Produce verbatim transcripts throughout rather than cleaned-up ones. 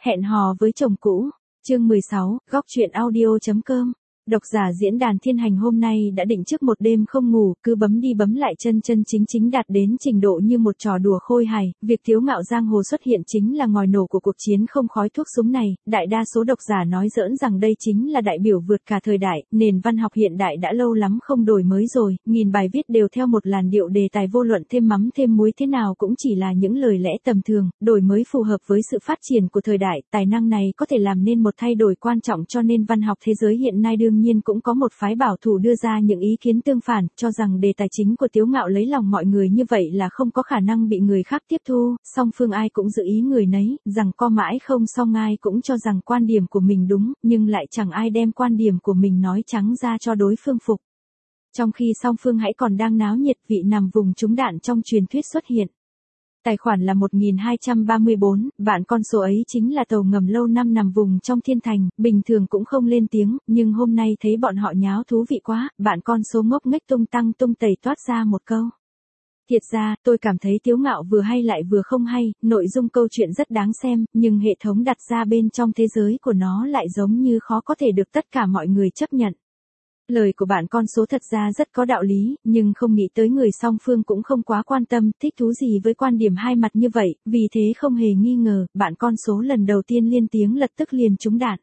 Hẹn hò với chồng cũ, chương mười sáu, góc truyện audio.com. Độc giả diễn đàn Thiên Hành hôm nay đã định trước một đêm không ngủ, cứ bấm đi bấm lại chân chân chính chính đạt đến trình độ như một trò đùa khôi hài. Việc Tiếu Ngạo giang hồ xuất hiện chính là ngòi nổ của cuộc chiến không khói thuốc súng này. Đại đa số độc giả nói giỡn rằng đây chính là đại biểu vượt cả thời đại, nền văn học hiện đại đã lâu lắm không đổi mới rồi. Nghìn bài viết đều theo một làn điệu đề tài vô luận thêm mắm thêm muối thế nào cũng chỉ là những lời lẽ tầm thường. Đổi mới phù hợp với sự phát triển của thời đại, tài năng này có thể làm nên một thay đổi quan trọng cho nền văn học thế giới hiện nay. Đương nhiên cũng có một phái bảo thủ đưa ra những ý kiến tương phản, cho rằng đề tài chính của Tiếu Ngạo lấy lòng mọi người như vậy là không có khả năng bị người khác tiếp thu, song phương ai cũng giữ ý người nấy, rằng co mãi không xong, ai cũng cho rằng quan điểm của mình đúng, nhưng lại chẳng ai đem quan điểm của mình nói trắng ra cho đối phương phục. Trong khi song phương hãy còn đang náo nhiệt, vị nằm vùng trúng đạn trong truyền thuyết xuất hiện. Tài khoản là một nghìn hai trăm ba mươi bốn, bạn con số ấy chính là tàu ngầm lâu năm nằm vùng trong thiên thành, bình thường cũng không lên tiếng, nhưng hôm nay thấy bọn họ nháo thú vị quá, bạn con số ngốc nghếch tung tăng tung tẩy toát ra một câu. Thiệt ra, tôi cảm thấy Tiếu Ngạo vừa hay lại vừa không hay, nội dung câu chuyện rất đáng xem, nhưng hệ thống đặt ra bên trong thế giới của nó lại giống như khó có thể được tất cả mọi người chấp nhận. Lời của bạn con số thật ra rất có đạo lý, nhưng không nghĩ tới người song phương cũng không quá quan tâm, thích thú gì với quan điểm hai mặt như vậy, vì thế không hề nghi ngờ, bạn con số lần đầu tiên lên tiếng lập tức liền trúng đạn.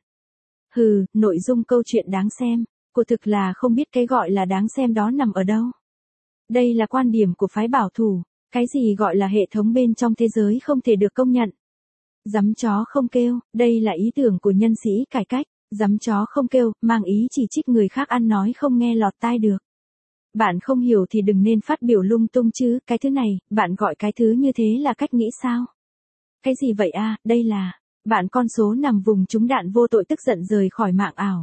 Hừ, nội dung câu chuyện đáng xem, cô thực là không biết cái gọi là đáng xem đó nằm ở đâu. Đây là quan điểm của phái bảo thủ, cái gì gọi là hệ thống bên trong thế giới không thể được công nhận. Dắm chó không kêu, đây là ý tưởng của nhân sĩ cải cách. Dắm chó không kêu, mang ý chỉ trích người khác ăn nói không nghe lọt tai được. Bạn không hiểu thì đừng nên phát biểu lung tung chứ, cái thứ này, bạn gọi cái thứ như thế là cách nghĩ sao? Cái gì vậy a, à, đây là, bạn con số nằm vùng trúng đạn vô tội tức giận rời khỏi mạng ảo.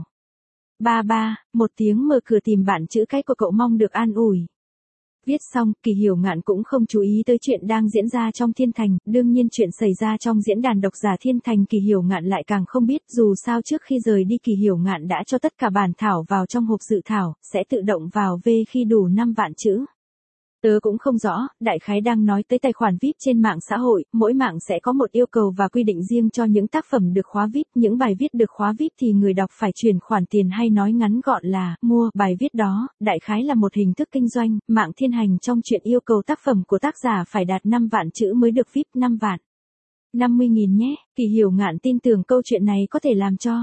Ba ba, một tiếng mở cửa tìm bạn chữ cái của cậu mong được an ủi. Viết xong, Kỳ Hiểu Ngạn cũng không chú ý tới chuyện đang diễn ra trong Thiên Thành, đương nhiên chuyện xảy ra trong diễn đàn độc giả Thiên Thành Kỳ Hiểu Ngạn lại càng không biết, dù sao trước khi rời đi Kỳ Hiểu Ngạn đã cho tất cả bản thảo vào trong hộp dự thảo, sẽ tự động vào V khi đủ năm vạn chữ. Tớ cũng không rõ, đại khái đang nói tới tài khoản vi ai pi trên mạng xã hội, mỗi mạng sẽ có một yêu cầu và quy định riêng cho những tác phẩm được khóa vi ai pi, những bài viết được khóa vi ai pi thì người đọc phải chuyển khoản tiền hay nói ngắn gọn là mua bài viết đó, đại khái là một hình thức kinh doanh, mạng Thiên Hành trong chuyện yêu cầu tác phẩm của tác giả phải đạt năm vạn chữ mới được vi ai pi năm vạn. năm mươi nghìn nhé, Kỳ Hiểu Ngạn tin tưởng câu chuyện này có thể làm cho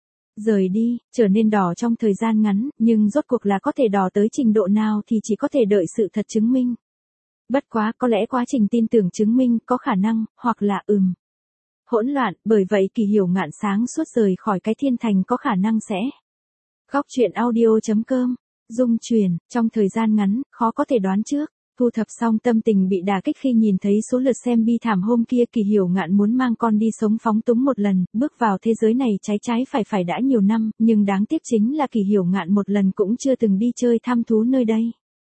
rời đi, trở nên đỏ trong thời gian ngắn, nhưng rốt cuộc là có thể đỏ tới trình độ nào thì chỉ có thể đợi sự thật chứng minh. Bất quá, có lẽ quá trình tin tưởng chứng minh có khả năng, hoặc là ừm. Hỗn loạn, bởi vậy Kỳ Hiểu Ngạn sáng suốt rời khỏi cái Thiên Thành có khả năng sẽ. Góc truyện audio.com, dung truyền, trong thời gian ngắn, khó có thể đoán trước. Thu thập xong tâm tình bị đả kích khi nhìn thấy số lượt xem bi thảm hôm kia, Kỳ Hiểu Ngạn muốn mang con đi sống phóng túng một lần, bước vào thế giới này trái trái phải phải đã nhiều năm, nhưng đáng tiếc chính là Kỳ Hiểu Ngạn một lần cũng chưa từng đi chơi thăm thú nơi đây.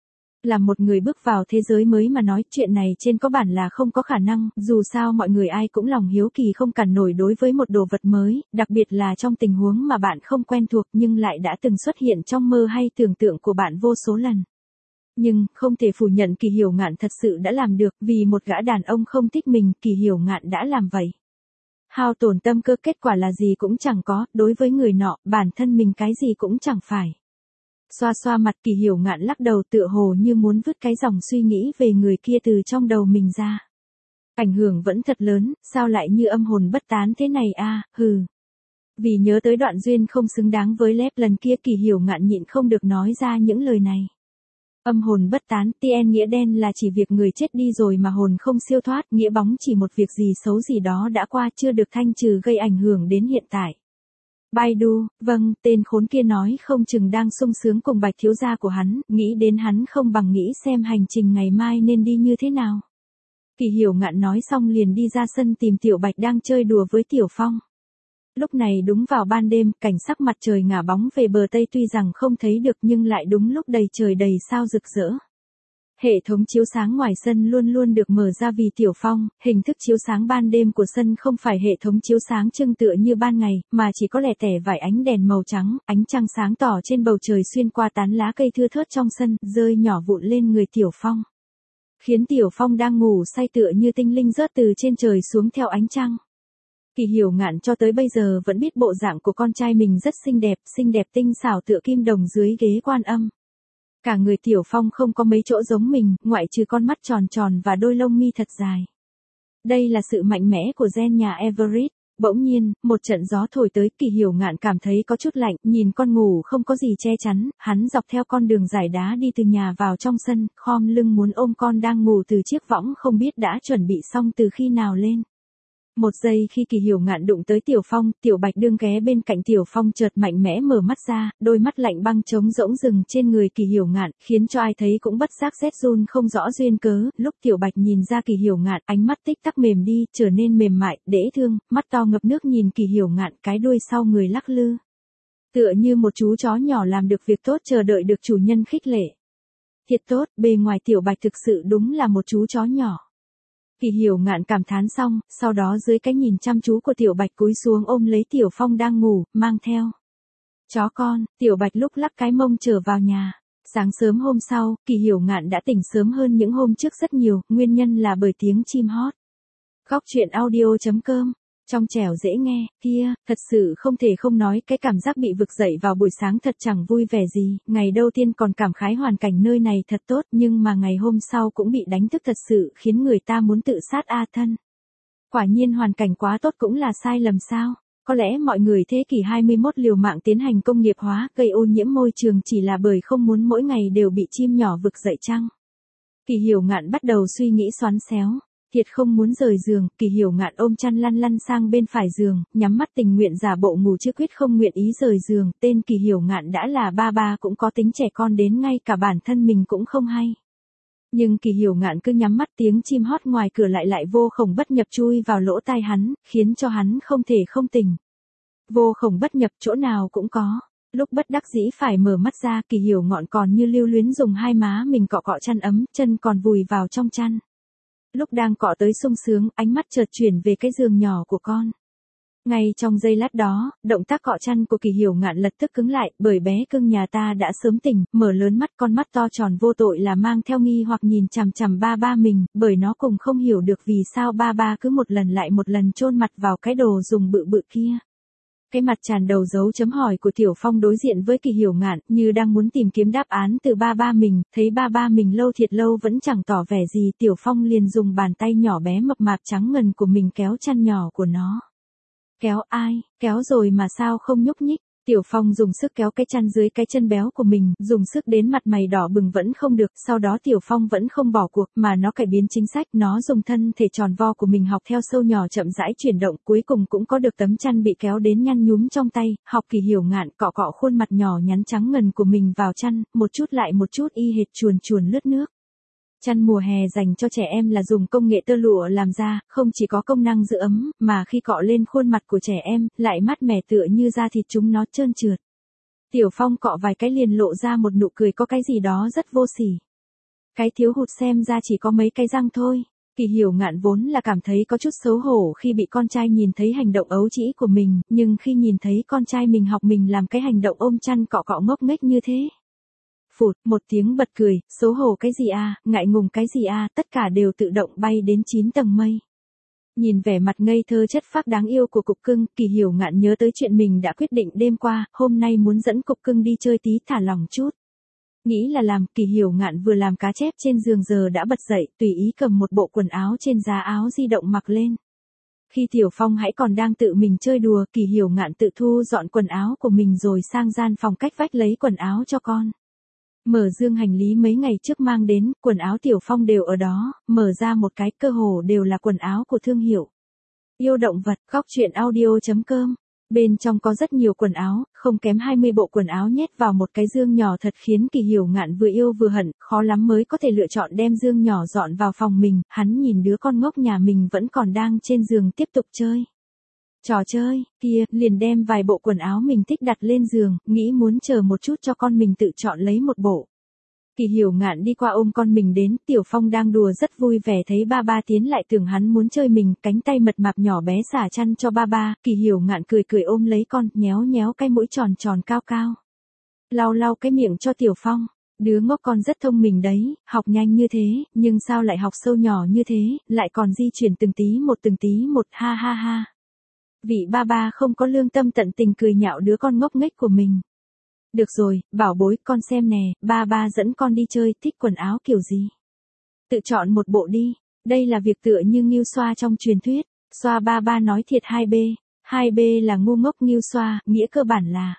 Là một người bước vào thế giới mới mà nói chuyện này trên có bản là không có khả năng, dù sao mọi người ai cũng lòng hiếu kỳ không cản nổi đối với một đồ vật mới, đặc biệt là trong tình huống mà bạn không quen thuộc nhưng lại đã từng xuất hiện trong mơ hay tưởng tượng của bạn vô số lần. Nhưng, không thể phủ nhận Kỳ Hiểu Ngạn thật sự đã làm được, vì một gã đàn ông không thích mình, Kỳ Hiểu Ngạn đã làm vậy. Hao tổn tâm cơ, kết quả là gì cũng chẳng có, đối với người nọ, bản thân mình cái gì cũng chẳng phải. Xoa xoa mặt, Kỳ Hiểu Ngạn lắc đầu tựa hồ như muốn vứt cái dòng suy nghĩ về người kia từ trong đầu mình ra. Ảnh hưởng vẫn thật lớn, sao lại như âm hồn bất tán thế này a, à, hừ. Vì nhớ tới đoạn duyên không xứng đáng với Lép lần kia, Kỳ Hiểu Ngạn nhịn không được nói ra những lời này. Âm hồn bất tán, tn nghĩa đen là chỉ việc người chết đi rồi mà hồn không siêu thoát, nghĩa bóng chỉ một việc gì xấu gì đó đã qua chưa được thanh trừ gây ảnh hưởng đến hiện tại. Baidu, vâng, tên khốn kia nói không chừng đang sung sướng cùng Bạch thiếu gia của hắn, nghĩ đến hắn không bằng nghĩ xem hành trình ngày mai nên đi như thế nào. Kỳ Hiểu Ngạn nói xong liền đi ra sân tìm Tiểu Bạch đang chơi đùa với Tiểu Phong. Lúc này đúng vào ban đêm, cảnh sắc mặt trời ngả bóng về bờ Tây tuy rằng không thấy được nhưng lại đúng lúc đầy trời đầy sao rực rỡ. Hệ thống chiếu sáng ngoài sân luôn luôn được mở ra vì Tiểu Phong, hình thức chiếu sáng ban đêm của sân không phải hệ thống chiếu sáng trưng tựa như ban ngày, mà chỉ có lẻ tẻ vài ánh đèn màu trắng, ánh trăng sáng tỏ trên bầu trời xuyên qua tán lá cây thưa thớt trong sân, rơi nhỏ vụn lên người Tiểu Phong. Khiến Tiểu Phong đang ngủ say tựa như tinh linh rớt từ trên trời xuống theo ánh trăng. Kỳ Hiểu Ngạn cho tới bây giờ vẫn biết bộ dạng của con trai mình rất xinh đẹp, xinh đẹp tinh xảo tựa kim đồng dưới ghế quan âm. Cả người Tiểu Phong không có mấy chỗ giống mình, ngoại trừ con mắt tròn tròn và đôi lông mi thật dài. Đây là sự mạnh mẽ của gen nhà Everett. Bỗng nhiên, một trận gió thổi tới, Kỳ Hiểu Ngạn cảm thấy có chút lạnh, nhìn con ngủ không có gì che chắn, hắn dọc theo con đường giải đá đi từ nhà vào trong sân, khom lưng muốn ôm con đang ngủ từ chiếc võng không biết đã chuẩn bị xong từ khi nào lên. Một giây khi Kỳ Hiểu Ngạn đụng tới Tiểu Phong, Tiểu Bạch đương ghé bên cạnh Tiểu Phong chợt mạnh mẽ mở mắt ra, đôi mắt lạnh băng trống rỗng rừng trên người Kỳ Hiểu Ngạn, khiến cho ai thấy cũng bất giác rét run không rõ duyên cớ. Lúc Tiểu Bạch nhìn ra Kỳ Hiểu Ngạn, ánh mắt tích tắc mềm đi, trở nên mềm mại, dễ thương, mắt to ngập nước nhìn Kỳ Hiểu Ngạn, cái đuôi sau người lắc lư. Tựa như một chú chó nhỏ làm được việc tốt chờ đợi được chủ nhân khích lệ. Thiệt tốt, bề ngoài Tiểu Bạch thực sự đúng là một chú chó nhỏ. Kỳ Hiểu Ngạn cảm thán xong, sau đó dưới cái nhìn chăm chú của Tiểu Bạch cúi xuống ôm lấy Tiểu Phong đang ngủ, mang theo. Chó con, Tiểu Bạch lúc lắc cái mông trở vào nhà. Sáng sớm hôm sau, Kỳ Hiểu Ngạn đã tỉnh sớm hơn những hôm trước rất nhiều, nguyên nhân là bởi tiếng chim hót. Góc truyện audio chấm com. Trong trẻo dễ nghe, kia, thật sự không thể không nói, cái cảm giác bị vực dậy vào buổi sáng thật chẳng vui vẻ gì, ngày đầu tiên còn cảm khái hoàn cảnh nơi này thật tốt, nhưng mà ngày hôm sau cũng bị đánh thức thật sự khiến người ta muốn tự sát a thân. Quả nhiên hoàn cảnh quá tốt cũng là sai lầm sao? Có lẽ mọi người thế kỷ hai mươi mốt liều mạng tiến hành công nghiệp hóa, gây ô nhiễm môi trường chỉ là bởi không muốn mỗi ngày đều bị chim nhỏ vực dậy chăng? Kỳ Hiểu Ngạn bắt đầu suy nghĩ xoắn xéo. Thiệt không muốn rời giường, Kỳ Hiểu Ngạn ôm chăn lăn lăn sang bên phải giường, nhắm mắt tình nguyện giả bộ ngủ chứ quyết không nguyện ý rời giường, tên Kỳ Hiểu Ngạn đã là ba ba cũng có tính trẻ con đến ngay cả bản thân mình cũng không hay. Nhưng Kỳ Hiểu Ngạn cứ nhắm mắt tiếng chim hót ngoài cửa lại lại vô khổng bất nhập chui vào lỗ tai hắn, khiến cho hắn không thể không tỉnh. Vô khổng bất nhập chỗ nào cũng có. Lúc bất đắc dĩ phải mở mắt ra, Kỳ Hiểu Ngạn còn như lưu luyến dùng hai má mình cọ cọ chăn ấm, chân còn vùi vào trong chăn. Lúc đang cọ tới sung sướng, ánh mắt chợt chuyển về cái giường nhỏ của con. Ngay trong giây lát đó, động tác cọ chăn của Kỳ Hiểu Ngạn lập tức cứng lại, bởi bé cưng nhà ta đã sớm tỉnh, mở lớn mắt, con mắt to tròn vô tội là mang theo nghi hoặc nhìn chằm chằm ba ba mình, bởi nó cũng không hiểu được vì sao ba ba cứ một lần lại một lần chôn mặt vào cái đồ dùng bự bự kia. Cái mặt tràn đầu dấu chấm hỏi của Tiểu Phong đối diện với Kỳ Hiểu Ngạn, như đang muốn tìm kiếm đáp án từ ba ba mình, thấy ba ba mình lâu thiệt lâu vẫn chẳng tỏ vẻ gì, Tiểu Phong liền dùng bàn tay nhỏ bé mập mạp trắng ngần của mình kéo chăn nhỏ của nó. Kéo ai, kéo rồi mà sao không nhúc nhích? Tiểu Phong dùng sức kéo cái chăn dưới cái chân béo của mình, dùng sức đến mặt mày đỏ bừng vẫn không được, sau đó Tiểu Phong vẫn không bỏ cuộc, mà nó cải biến chính sách, nó dùng thân thể tròn vo của mình học theo sâu nhỏ chậm rãi chuyển động, cuối cùng cũng có được tấm chăn bị kéo đến nhăn nhúm trong tay, học Kỳ Hiểu Ngạn cọ cọ khuôn mặt nhỏ nhắn trắng ngần của mình vào chăn, một chút lại một chút y hệt chuồn chuồn lướt nước. Chăn mùa hè dành cho trẻ em là dùng công nghệ tơ lụa làm ra, không chỉ có công năng giữ ấm, mà khi cọ lên khuôn mặt của trẻ em, lại mát mẻ tựa như da thịt chúng nó trơn trượt. Tiểu Phong cọ vài cái liền lộ ra một nụ cười có cái gì đó rất vô sỉ. Cái thiếu hụt xem ra chỉ có mấy cái răng thôi. Kỳ Hiểu Ngạn vốn là cảm thấy có chút xấu hổ khi bị con trai nhìn thấy hành động ấu trĩ của mình, nhưng khi nhìn thấy con trai mình học mình làm cái hành động ôm chăn cọ cọ ngốc nghếch như thế. Phụt, một tiếng bật cười, xấu hổ cái gì à, ngại ngùng cái gì à, tất cả đều tự động bay đến chín tầng mây. Nhìn vẻ mặt ngây thơ chất phác đáng yêu của cục cưng, Kỳ Hiểu Ngạn nhớ tới chuyện mình đã quyết định đêm qua, hôm nay muốn dẫn cục cưng đi chơi tí thả lỏng chút. Nghĩ là làm, Kỳ Hiểu Ngạn vừa làm cá chép trên giường giờ đã bật dậy, tùy ý cầm một bộ quần áo trên giá áo di động mặc lên. Khi Tiểu Phong hãy còn đang tự mình chơi đùa, Kỳ Hiểu Ngạn tự thu dọn quần áo của mình rồi sang gian phòng cách vách lấy quần áo cho con. Mở dương hành lý mấy ngày trước mang đến, quần áo Tiểu Phong đều ở đó, mở ra một cái, cơ hồ đều là quần áo của thương hiệu Yêu động vật, góc truyện audio chấm com. Bên trong có rất nhiều quần áo, không kém hai mươi bộ quần áo nhét vào một cái dương nhỏ thật khiến Kỳ Hiểu Ngạn vừa yêu vừa hận, khó lắm mới có thể lựa chọn đem dương nhỏ dọn vào phòng mình, hắn nhìn đứa con ngốc nhà mình vẫn còn đang trên giường tiếp tục chơi. Trò chơi, kia, liền đem vài bộ quần áo mình thích đặt lên giường, nghĩ muốn chờ một chút cho con mình tự chọn lấy một bộ. Kỳ Hiểu Ngạn đi qua ôm con mình đến, Tiểu Phong đang đùa rất vui vẻ thấy ba ba tiến lại tưởng hắn muốn chơi mình, cánh tay mật mạp nhỏ bé xả chăn cho ba ba, Kỳ Hiểu Ngạn cười cười ôm lấy con, nhéo nhéo cái mũi tròn tròn cao cao. Lau lau cái miệng cho Tiểu Phong, đứa ngốc con rất thông minh đấy, học nhanh như thế, nhưng sao lại học sâu nhỏ như thế, lại còn di chuyển từng tí một từng tí một, ha ha ha. Vị ba ba không có lương tâm tận tình cười nhạo đứa con ngốc nghếch của mình. Được rồi, bảo bối, con xem nè, ba ba dẫn con đi chơi, thích quần áo kiểu gì? Tự chọn một bộ đi, đây là việc tựa như Ngưu Xoa trong truyền thuyết. Xoa ba ba nói thiệt hai b, hai b là ngu ngốc Ngưu Xoa, nghĩa cơ bản là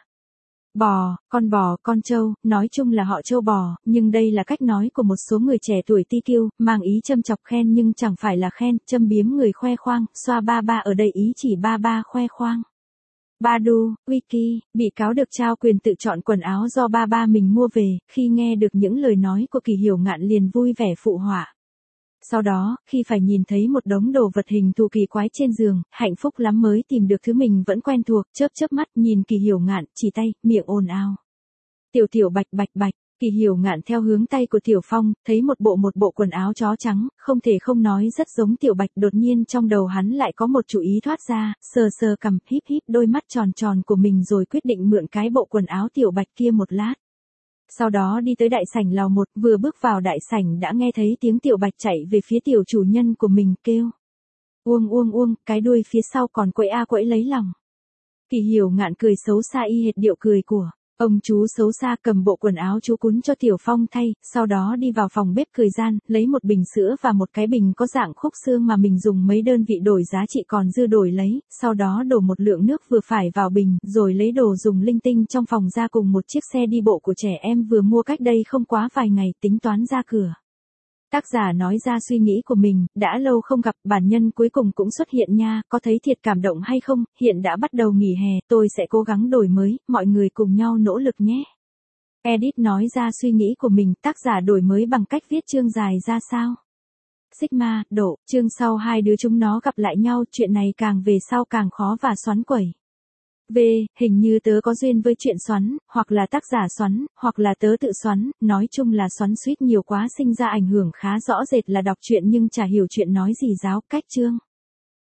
bò, con bò, con trâu, nói chung là họ trâu bò, nhưng đây là cách nói của một số người trẻ tuổi ti kiêu, mang ý châm chọc khen nhưng chẳng phải là khen, châm biếm người khoe khoang, xoa ba ba ở đây ý chỉ ba ba khoe khoang. Badu, Wiki, bị cáo được trao quyền tự chọn quần áo do ba ba mình mua về, khi nghe được những lời nói của Kỳ Hiểu Ngạn liền vui vẻ phụ họa. Sau đó, khi phải nhìn thấy một đống đồ vật hình thù kỳ quái trên giường, hạnh phúc lắm mới tìm được thứ mình vẫn quen thuộc, chớp chớp mắt nhìn Kỳ Hiểu Ngạn, chỉ tay, miệng ồn ào. Tiểu Tiểu bạch bạch bạch, Kỳ Hiểu Ngạn theo hướng tay của Tiểu Phong, thấy một bộ một bộ quần áo chó trắng, không thể không nói rất giống Tiểu Bạch, đột nhiên trong đầu hắn lại có một chủ ý thoát ra, sờ sờ cằm, híp híp đôi mắt tròn tròn của mình rồi quyết định mượn cái bộ quần áo Tiểu Bạch kia một lát. Sau đó đi tới đại sảnh lầu một, vừa bước vào đại sảnh đã nghe thấy tiếng Tiểu Bạch chạy về phía tiểu chủ nhân của mình kêu. Uông uông uông, cái đuôi phía sau còn quẫy a quẫy lấy lòng. Kỳ Hiểu Ngạn cười xấu xa y hệt điệu cười của ông chú xấu xa, cầm bộ quần áo chú cún cho Tiểu Phong thay, sau đó đi vào phòng bếp cười gian, lấy một bình sữa và một cái bình có dạng khúc xương mà mình dùng mấy đơn vị đổi giá trị còn dư đổi lấy, sau đó đổ một lượng nước vừa phải vào bình, rồi lấy đồ dùng linh tinh trong phòng ra cùng một chiếc xe đi bộ của trẻ em vừa mua cách đây không quá vài ngày, tính toán ra cửa. Tác giả nói ra suy nghĩ của mình, đã lâu không gặp, bản nhân cuối cùng cũng xuất hiện nha, có thấy thiệt cảm động hay không, hiện đã bắt đầu nghỉ hè, tôi sẽ cố gắng đổi mới, mọi người cùng nhau nỗ lực nhé. Edit nói ra suy nghĩ của mình, tác giả đổi mới bằng cách viết chương dài ra sao. Sigma, độ, chương sau hai đứa chúng nó gặp lại nhau, chuyện này càng về sau càng khó và xoắn quẩy. V, hình như tớ có duyên với chuyện xoắn, hoặc là tác giả xoắn, hoặc là tớ tự xoắn, nói chung là xoắn suýt nhiều quá sinh ra ảnh hưởng khá rõ rệt là đọc truyện nhưng chả hiểu chuyện nói gì giáo, cách chương.